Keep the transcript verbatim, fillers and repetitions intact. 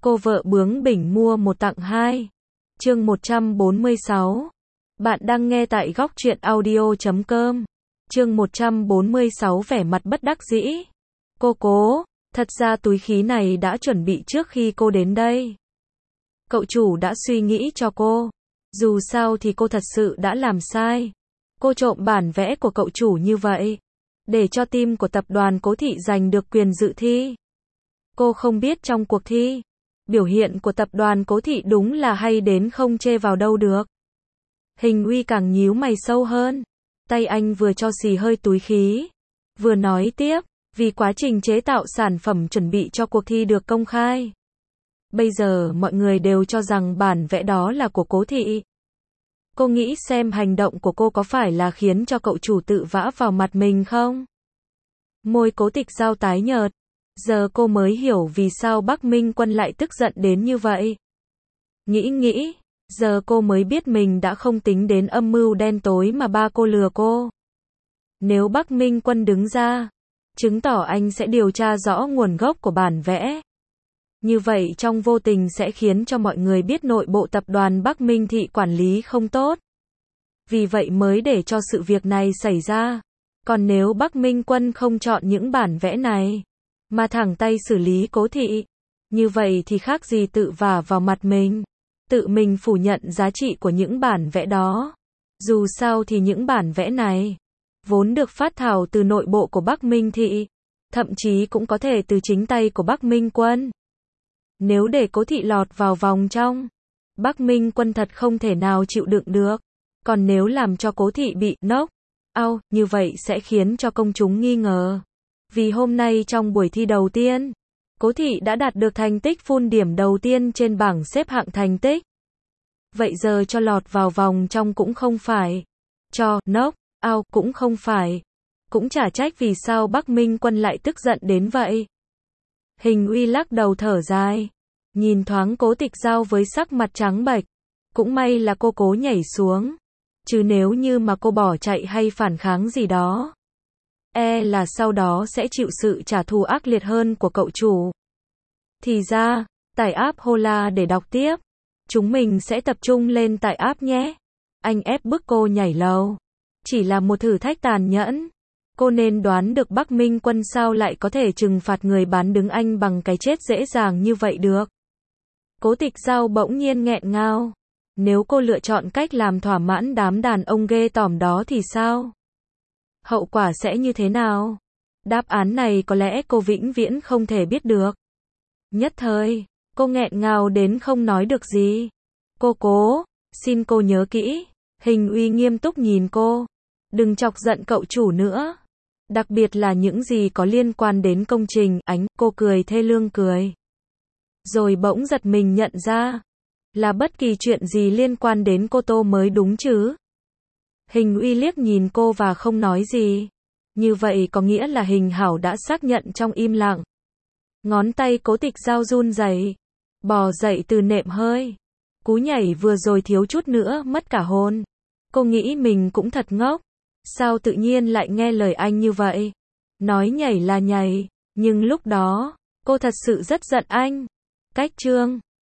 Cô vợ bướng bỉnh mua một tặng hai. Chương một trăm bốn mươi sáu. Bạn đang nghe tại góc truyện audio chấm com. Chương một trăm bốn mươi sáu vẻ mặt bất đắc dĩ. Cô cố, thật ra túi khí này đã chuẩn bị trước khi cô đến đây. Cậu chủ đã suy nghĩ cho cô. Dù sao thì cô thật sự đã làm sai. Cô trộm bản vẽ của cậu chủ như vậy, để cho team của tập đoàn Cố Thị giành được quyền dự thi. Cô không biết trong cuộc thi, biểu hiện của tập đoàn Cố Thị đúng là hay đến không chê vào đâu được. Hình Uy càng nhíu mày sâu hơn. Tay anh vừa cho xì hơi túi khí, vừa nói tiếp, vì quá trình chế tạo sản phẩm chuẩn bị cho cuộc thi được công khai. Bây giờ mọi người đều cho rằng bản vẽ đó là của Cố Thị. Cô nghĩ xem hành động của cô có phải là khiến cho cậu chủ tự vã vào mặt mình không? Môi Cố Tịch Giao tái nhợt. Giờ cô mới hiểu vì sao Bắc Minh Quân lại tức giận đến như vậy. Nghĩ nghĩ, giờ cô mới biết mình đã không tính đến âm mưu đen tối mà ba cô lừa cô. Nếu Bắc Minh Quân đứng ra, chứng tỏ anh sẽ điều tra rõ nguồn gốc của bản vẽ. Như vậy trong vô tình sẽ khiến cho mọi người biết nội bộ tập đoàn Bắc Minh Thị quản lý không tốt. Vì vậy mới để cho sự việc này xảy ra. Còn nếu Bắc Minh Quân không chọn những bản vẽ này, mà thẳng tay xử lý Cố Thị, như vậy thì khác gì tự vả vào mặt mình, tự mình phủ nhận giá trị của những bản vẽ đó. Dù sao thì những bản vẽ này vốn được phát thảo từ nội bộ của Bắc Minh Thị, thậm chí cũng có thể từ chính tay của Bắc Minh Quân. Nếu để Cố Thị lọt vào vòng trong, Bắc Minh Quân thật không thể nào chịu đựng được. Còn nếu làm cho Cố Thị bị knock out, như vậy sẽ khiến cho công chúng nghi ngờ. Vì hôm nay trong buổi thi đầu tiên, Cố Thị đã đạt được thành tích full điểm đầu tiên trên bảng xếp hạng thành tích. Vậy giờ cho lọt vào vòng trong cũng không phải, cho knock out cũng không phải. Cũng chả trách vì sao Bắc Minh Quân lại tức giận đến vậy. Hình Uy lắc đầu thở dài, nhìn thoáng Cố Tịch Giao với sắc mặt trắng bệch. Cũng may là cô cố nhảy xuống, chứ nếu như mà cô bỏ chạy hay phản kháng gì đó, e là sau đó sẽ chịu sự trả thù ác liệt hơn của cậu chủ. Thì ra, tải app Hola để đọc tiếp. Chúng mình sẽ tập trung lên tải app nhé. Anh ép bức cô nhảy lầu. Chỉ là một thử thách tàn nhẫn. Cô nên đoán được Bắc Minh Quân sao lại có thể trừng phạt người bán đứng anh bằng cái chết dễ dàng như vậy được. Cố Tịch Giao bỗng nhiên nghẹn ngào. Nếu cô lựa chọn cách làm thỏa mãn đám đàn ông ghê tởm đó thì sao? Hậu quả sẽ như thế nào? Đáp án này có lẽ cô vĩnh viễn không thể biết được. Nhất thời, cô nghẹn ngào đến không nói được gì. Cô cố, xin cô nhớ kỹ. Hình Uy nghiêm túc nhìn cô. Đừng chọc giận cậu chủ nữa. Đặc biệt là những gì có liên quan đến công trình. Ánh, cô cười thê lương cười. Rồi bỗng giật mình nhận ra, là bất kỳ chuyện gì liên quan đến cô Tô mới đúng chứ. Hình Uy liếc nhìn cô và không nói gì. Như vậy có nghĩa là Hình Hảo đã xác nhận trong im lặng. Ngón tay Cố Tịch Giao run rẩy, bò dậy từ nệm hơi. Cú nhảy vừa rồi thiếu chút nữa mất cả hồn. Cô nghĩ mình cũng thật ngốc. Sao tự nhiên lại nghe lời anh như vậy? Nói nhảy là nhảy, nhưng lúc đó, cô thật sự rất giận anh. Cách chương